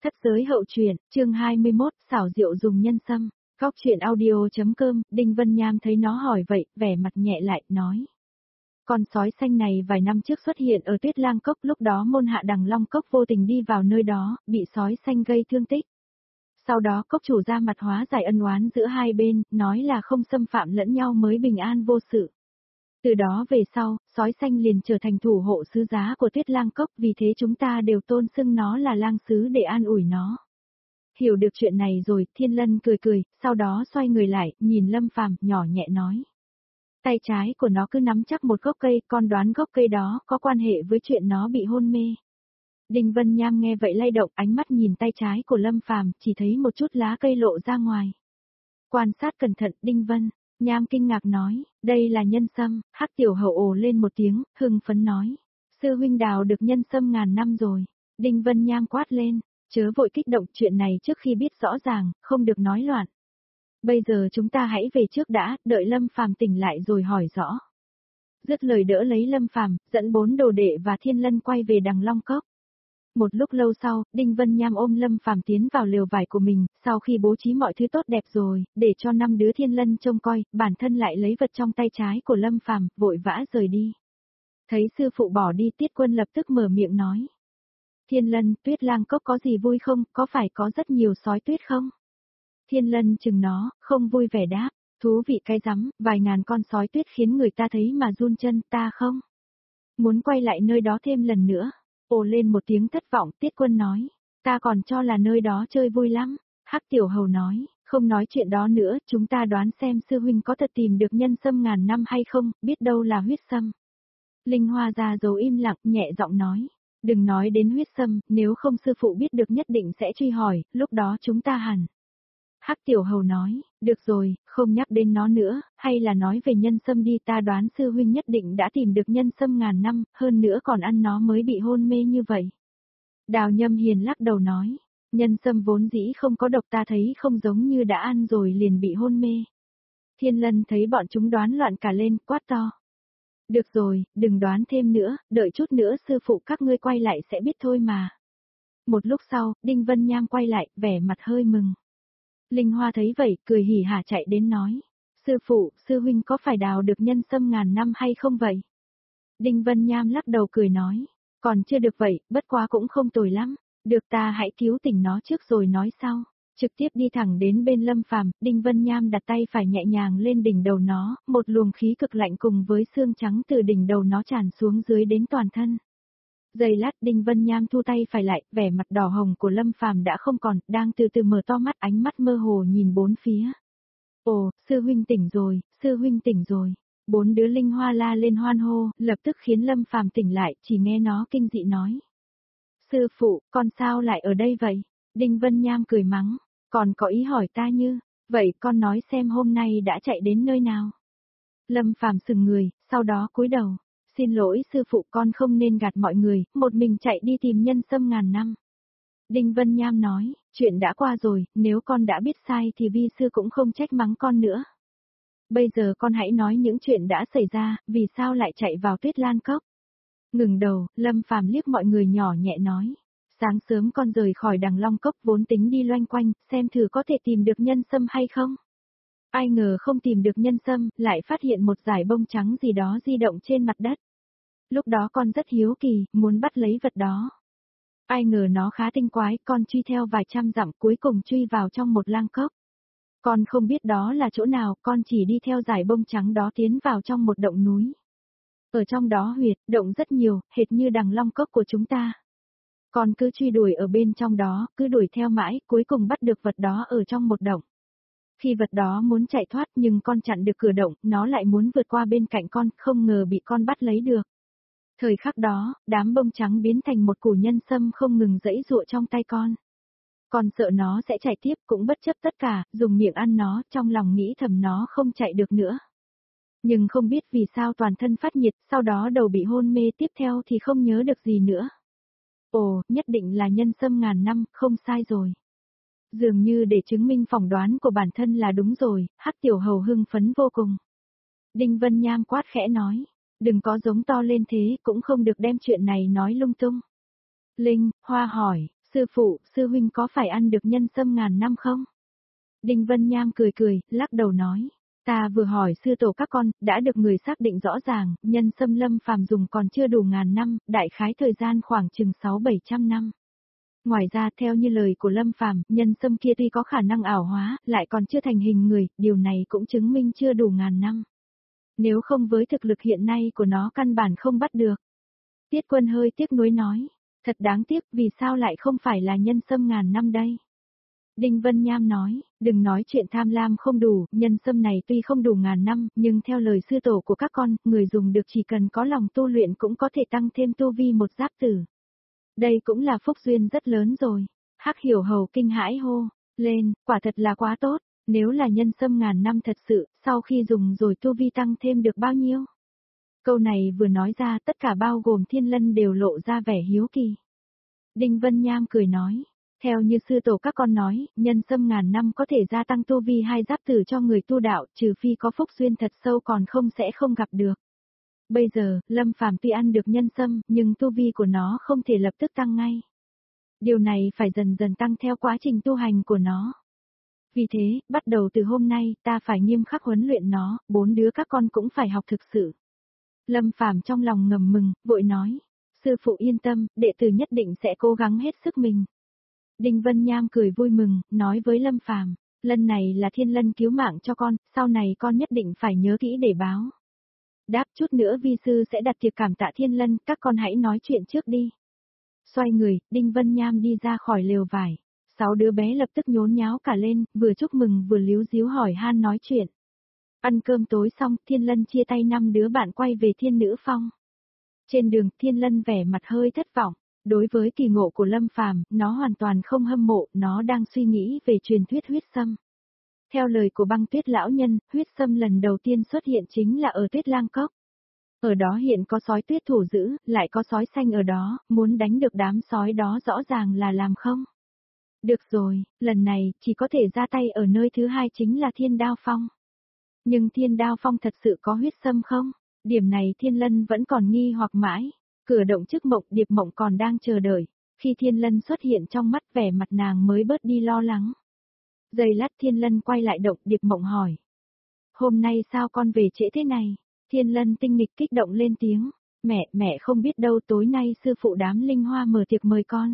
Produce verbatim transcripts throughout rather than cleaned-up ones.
Thất giới hậu truyện, chương hai mươi mốt, xảo diệu dùng nhân sâm. Góc truyện audio.com, Đinh Vân Nham thấy nó hỏi vậy, vẻ mặt nhẹ lại, nói. Con sói xanh này vài năm trước xuất hiện ở Tuyết Lang Cốc, lúc đó môn hạ Đằng Long Cốc vô tình đi vào nơi đó, bị sói xanh gây thương tích. Sau đó cốc chủ ra mặt hóa giải ân oán giữa hai bên, nói là không xâm phạm lẫn nhau mới bình an vô sự. Từ đó về sau, sói xanh liền trở thành thủ hộ sứ giá của Tuyết Lang Cốc, vì thế chúng ta đều tôn xưng nó là lang sứ để an ủi nó. Hiểu được chuyện này rồi, Thiên Lân cười cười, sau đó xoay người lại, nhìn Lâm Phàm, nhỏ nhẹ nói. Tay trái của nó cứ nắm chắc một gốc cây, con đoán gốc cây đó có quan hệ với chuyện nó bị hôn mê. Đinh Vân Nham nghe vậy lay động, ánh mắt nhìn tay trái của Lâm Phàm, chỉ thấy một chút lá cây lộ ra ngoài. Quan sát cẩn thận, Đinh Vân Nham kinh ngạc nói, đây là nhân sâm. Hắc Tiểu Hậu ồ lên một tiếng, hưng phấn nói. Sư huynh đào được nhân sâm ngàn năm rồi. Đinh Vân Nham quát lên, chớ vội kích động, chuyện này trước khi biết rõ ràng, không được nói loạn. Bây giờ chúng ta hãy về trước đã, đợi Lâm Phàm tỉnh lại rồi hỏi rõ. Dứt lời đỡ lấy Lâm Phàm, dẫn bốn đồ đệ và Thiên Lân quay về Đằng Long Cốc. Một lúc lâu sau, Đinh Vân Nham ôm Lâm Phàm tiến vào lều vải của mình, sau khi bố trí mọi thứ tốt đẹp rồi, để cho năm đứa Thiên Lân trông coi, bản thân lại lấy vật trong tay trái của Lâm Phàm, vội vã rời đi. Thấy sư phụ bỏ đi, Tiết Quân lập tức mở miệng nói. Thiên Lân, Tuyết Lang Cốc có gì vui không, có phải có rất nhiều sói tuyết không? Thiên Lân chừng nó, không vui vẻ đáp, thú vị cái rắm, vài ngàn con sói tuyết khiến người ta thấy mà run chân, ta không muốn quay lại nơi đó thêm lần nữa. Ồ lên một tiếng thất vọng, Tiết Quân nói, ta còn cho là nơi đó chơi vui lắm. Hắc Tiểu Hầu nói, không nói chuyện đó nữa, chúng ta đoán xem sư huynh có thật tìm được nhân sâm ngàn năm hay không, biết đâu là huyết sâm. Linh Hoa ra dấu im lặng, nhẹ giọng nói, đừng nói đến huyết sâm, nếu không sư phụ biết được nhất định sẽ truy hỏi, lúc đó chúng ta hẳn. Hắc Tiểu Hầu nói, được rồi, không nhắc đến nó nữa, hay là nói về nhân sâm đi, ta đoán sư huynh nhất định đã tìm được nhân sâm ngàn năm, hơn nữa còn ăn nó mới bị hôn mê như vậy. Đào Nhâm Hiền lắc đầu nói, nhân sâm vốn dĩ không có độc, ta thấy không giống như đã ăn rồi liền bị hôn mê. Thiên Lân thấy bọn chúng đoán loạn cả lên, quát to. Được rồi, đừng đoán thêm nữa, đợi chút nữa sư phụ các ngươi quay lại sẽ biết thôi mà. Một lúc sau, Đinh Vân Nham quay lại, vẻ mặt hơi mừng. Linh Hoa thấy vậy, cười hỉ hả chạy đến nói, sư phụ, sư huynh có phải đào được nhân sâm ngàn năm hay không vậy? Đinh Vân Nham lắc đầu cười nói, còn chưa được vậy, bất quá cũng không tồi lắm, được ta hãy cứu tỉnh nó trước rồi nói sau. Trực tiếp đi thẳng đến bên Lâm Phàm, Đinh Vân Nham đặt tay phải nhẹ nhàng lên đỉnh đầu nó, một luồng khí cực lạnh cùng với xương trắng từ đỉnh đầu nó tràn xuống dưới đến toàn thân. Giây lát Đinh Vân Nham thu tay phải lại, vẻ mặt đỏ hồng của Lâm Phàm đã không còn, đang từ từ mở to mắt, ánh mắt mơ hồ nhìn bốn phía. Ồ, sư huynh tỉnh rồi, sư huynh tỉnh rồi. Bốn đứa Linh Hoa la lên hoan hô, lập tức khiến Lâm Phàm tỉnh lại, chỉ nghe nó kinh dị nói. Sư phụ, con sao lại ở đây vậy? Đinh Vân Nham cười mắng, còn có ý hỏi ta như, vậy con nói xem hôm nay đã chạy đến nơi nào? Lâm Phàm sừng người, sau đó cúi đầu. Xin lỗi sư phụ, con không nên gạt mọi người, một mình chạy đi tìm nhân sâm ngàn năm. Đinh Vân Nham nói, chuyện đã qua rồi, nếu con đã biết sai thì vi sư cũng không trách mắng con nữa. Bây giờ con hãy nói những chuyện đã xảy ra, vì sao lại chạy vào Tuyết Lan Cốc. Ngừng đầu, Lâm Phàm liếc mọi người nhỏ nhẹ nói, sáng sớm con rời khỏi Đằng Long Cốc vốn tính đi loanh quanh, xem thử có thể tìm được nhân sâm hay không. Ai ngờ không tìm được nhân sâm, lại phát hiện một dải bông trắng gì đó di động trên mặt đất. Lúc đó con rất hiếu kỳ, muốn bắt lấy vật đó. Ai ngờ nó khá tinh quái, con truy theo vài trăm dặm cuối cùng truy vào trong một lang cốc. Con không biết đó là chỗ nào, con chỉ đi theo dải bông trắng đó tiến vào trong một động núi. Ở trong đó huyệt, động rất nhiều, hệt như Đằng Long Cốc của chúng ta. Con cứ truy đuổi ở bên trong đó, cứ đuổi theo mãi, cuối cùng bắt được vật đó ở trong một động. Khi vật đó muốn chạy thoát nhưng con chặn được cửa động, nó lại muốn vượt qua bên cạnh con, không ngờ bị con bắt lấy được. Thời khắc đó, đám bông trắng biến thành một củ nhân sâm không ngừng giãy giụa trong tay con. Con sợ nó sẽ chạy tiếp, cũng bất chấp tất cả, dùng miệng ăn nó, trong lòng nghĩ thầm nó không chạy được nữa. Nhưng không biết vì sao toàn thân phát nhiệt, sau đó đầu bị hôn mê, tiếp theo thì không nhớ được gì nữa. Ồ, nhất định là nhân sâm ngàn năm, không sai rồi. Dường như để chứng minh phỏng đoán của bản thân là đúng rồi, Hắc Tiểu Hầu hưng phấn vô cùng. Đinh Vân Nham quát khẽ nói, đừng có giống to lên thế, cũng không được đem chuyện này nói lung tung. Linh Hoa hỏi, Sư phụ, sư huynh có phải ăn được nhân sâm ngàn năm không? Đinh Vân Nham cười cười, lắc đầu nói. Ta vừa hỏi sư tổ các con, đã được người xác định rõ ràng, nhân sâm Lâm Phàm dùng còn chưa đủ ngàn năm, đại khái thời gian khoảng chừng sáu bảy trăm năm. Ngoài ra theo như lời của Lâm Phàm, nhân sâm kia tuy có khả năng ảo hóa, lại còn chưa thành hình người, điều này cũng chứng minh chưa đủ ngàn năm. Nếu không với thực lực hiện nay của nó căn bản không bắt được. Tiết Quân hơi tiếc nuối nói, thật đáng tiếc vì sao lại không phải là nhân sâm ngàn năm đây. Đinh Vân Nham nói, đừng nói chuyện tham lam không đủ, nhân sâm này tuy không đủ ngàn năm, nhưng theo lời sư tổ của các con, người dùng được chỉ cần có lòng tu luyện cũng có thể tăng thêm tu vi một giáp tử. Đây cũng là phúc duyên rất lớn rồi. Hắc Hiểu Hầu kinh hãi hô, lên, quả thật là quá tốt, nếu là nhân sâm ngàn năm thật sự, sau khi dùng rồi tu vi tăng thêm được bao nhiêu? Câu này vừa nói ra tất cả bao gồm Thiên Lân đều lộ ra vẻ hiếu kỳ. Đinh Vân Nham cười nói, theo như sư tổ các con nói, nhân sâm ngàn năm có thể gia tăng tu vi hai giáp tử cho người tu đạo, trừ phi có phúc duyên thật sâu còn không sẽ không gặp được. Bây giờ, Lâm Phàm tuy ăn được nhân sâm, nhưng tu vi của nó không thể lập tức tăng ngay. Điều này phải dần dần tăng theo quá trình tu hành của nó. Vì thế, bắt đầu từ hôm nay, ta phải nghiêm khắc huấn luyện nó, bốn đứa các con cũng phải học thực sự. Lâm Phàm trong lòng ngầm mừng, vội nói, sư phụ yên tâm, đệ tử nhất định sẽ cố gắng hết sức mình. Đinh Vân Nham cười vui mừng, nói với Lâm Phàm, lần này là Thiên Lân cứu mạng cho con, sau này con nhất định phải nhớ kỹ để báo. Đáp chút nữa vi sư sẽ đặt tiệc cảm tạ Thiên Lân, các con hãy nói chuyện trước đi. Xoay người, Đinh Vân Nham đi ra khỏi lều vải. Sáu đứa bé lập tức nhốn nháo cả lên, vừa chúc mừng vừa líu díu hỏi han nói chuyện. Ăn cơm tối xong, Thiên Lân chia tay năm đứa bạn quay về Thiên Nữ Phong. Trên đường, Thiên Lân vẻ mặt hơi thất vọng. Đối với kỳ ngộ của Lâm Phàm, nó hoàn toàn không hâm mộ, nó đang suy nghĩ về truyền thuyết huyết sâm. Theo lời của Băng Tuyết lão nhân, huyết sâm lần đầu tiên xuất hiện chính là ở Tuyết Lang Cốc. Ở đó hiện có sói tuyết thủ giữ, lại có sói xanh ở đó, muốn đánh được đám sói đó rõ ràng là làm không. Được rồi, lần này, chỉ có thể ra tay ở nơi thứ hai chính là Thiên Đao Phong. Nhưng Thiên Đao Phong thật sự có huyết sâm không? Điểm này Thiên Lân vẫn còn nghi hoặc mãi. Cửa động trước Mộng Điệp Mộng còn đang chờ đợi. Khi Thiên Lân xuất hiện trong mắt vẻ mặt nàng mới bớt đi lo lắng. Giây lát Thiên Lân quay lại động Điệp Mộng hỏi. Hôm nay sao con về trễ thế này? Thiên Lân tinh nghịch kích động lên tiếng. Mẹ, mẹ không biết đâu tối nay sư phụ đám linh hoa mở tiệc mời con.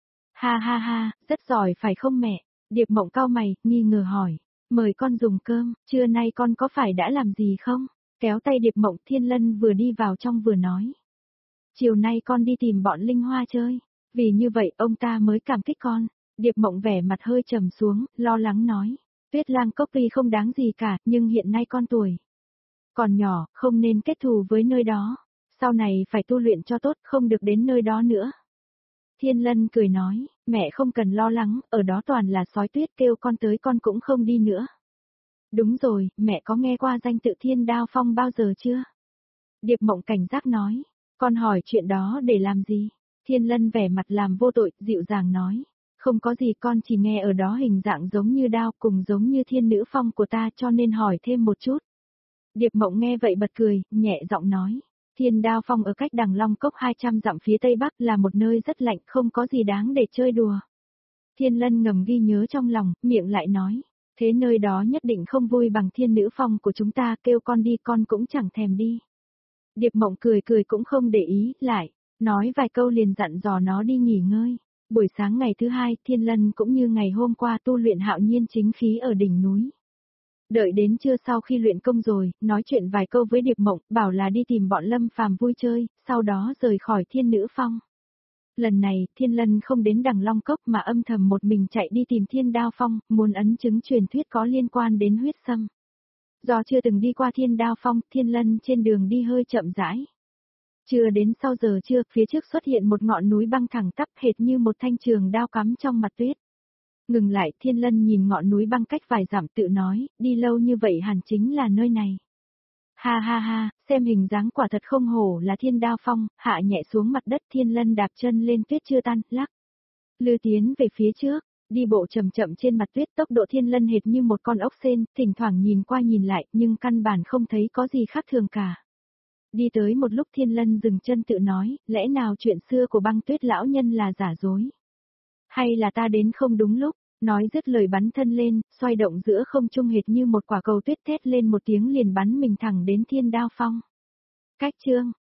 Ha ha ha, rất giỏi phải không mẹ? Điệp Mộng cau mày, nghi ngờ hỏi. Mời con dùng cơm, trưa nay con có phải đã làm gì không? Kéo tay Điệp Mộng, Thiên Lân vừa đi vào trong vừa nói. Chiều nay con đi tìm bọn linh hoa chơi. Vì như vậy ông ta mới cảm kích con. Điệp Mộng vẻ mặt hơi trầm xuống, lo lắng nói. Tuyết Lang Cốc tuy không đáng gì cả, nhưng hiện nay con tuổi còn nhỏ, không nên kết thù với nơi đó. Sau này phải tu luyện cho tốt, không được đến nơi đó nữa. Thiên Lân cười nói, mẹ không cần lo lắng, ở đó toàn là sói tuyết, kêu con tới con cũng không đi nữa. Đúng rồi, mẹ có nghe qua danh tự Thiên Đao Phong bao giờ chưa? Điệp Mộng cảnh giác nói, con hỏi chuyện đó để làm gì? Thiên Lân vẻ mặt làm vô tội, dịu dàng nói, không có gì, con chỉ nghe ở đó hình dạng giống như đao, cùng giống như Thiên Nữ Phong của ta cho nên hỏi thêm một chút. Điệp Mộng nghe vậy bật cười, nhẹ giọng nói, Thiên Đao Phong ở cách Đằng Long Cốc hai trăm dặm phía tây bắc là một nơi rất lạnh, không có gì đáng để chơi đùa. Thiên Lân ngầm ghi nhớ trong lòng, miệng lại nói, thế nơi đó nhất định không vui bằng Thiên Nữ Phong của chúng ta, kêu con đi con cũng chẳng thèm đi. Điệp Mộng cười cười cũng không để ý, lại, nói vài câu liền dặn dò nó đi nghỉ ngơi. Buổi sáng ngày thứ hai, Thiên Lân cũng như ngày hôm qua tu luyện hạo nhiên chính khí ở đỉnh núi. Đợi đến trưa sau khi luyện công rồi, nói chuyện vài câu với Điệp Mộng, bảo là đi tìm bọn Lâm Phàm vui chơi, sau đó rời khỏi Thiên Nữ Phong. Lần này, Thiên Lân không đến Đằng Long Cốc mà âm thầm một mình chạy đi tìm Thiên Đao Phong, muốn ấn chứng truyền thuyết có liên quan đến huyết sâm. Do chưa từng đi qua Thiên Đao Phong, Thiên Lân trên đường đi hơi chậm rãi. Chưa đến sau giờ trưa, phía trước xuất hiện một ngọn núi băng thẳng tắp hệt như một thanh trường đao cắm trong mặt tuyết. Ngừng lại, Thiên Lân nhìn ngọn núi băng cách vài dặm tự nói, đi lâu như vậy hẳn chính là nơi này. Ha ha ha, xem hình dáng quả thật không hổ là Thiên Đao Phong, hạ nhẹ xuống mặt đất, Thiên Lân đạp chân lên tuyết chưa tan, lắc lư tiến về phía trước, đi bộ chậm chậm trên mặt tuyết, tốc độ Thiên Lân hệt như một con ốc sên, thỉnh thoảng nhìn qua nhìn lại, nhưng căn bản không thấy có gì khác thường cả. Đi tới một lúc Thiên Lân dừng chân tự nói, lẽ nào chuyện xưa của Băng Tuyết lão nhân là giả dối? Hay là ta đến không đúng lúc, nói dứt lời bắn thân lên, xoay động giữa không trung hệt như một quả cầu tuyết thét lên một tiếng liền bắn mình thẳng đến Thiên Đao Phong. Cách chương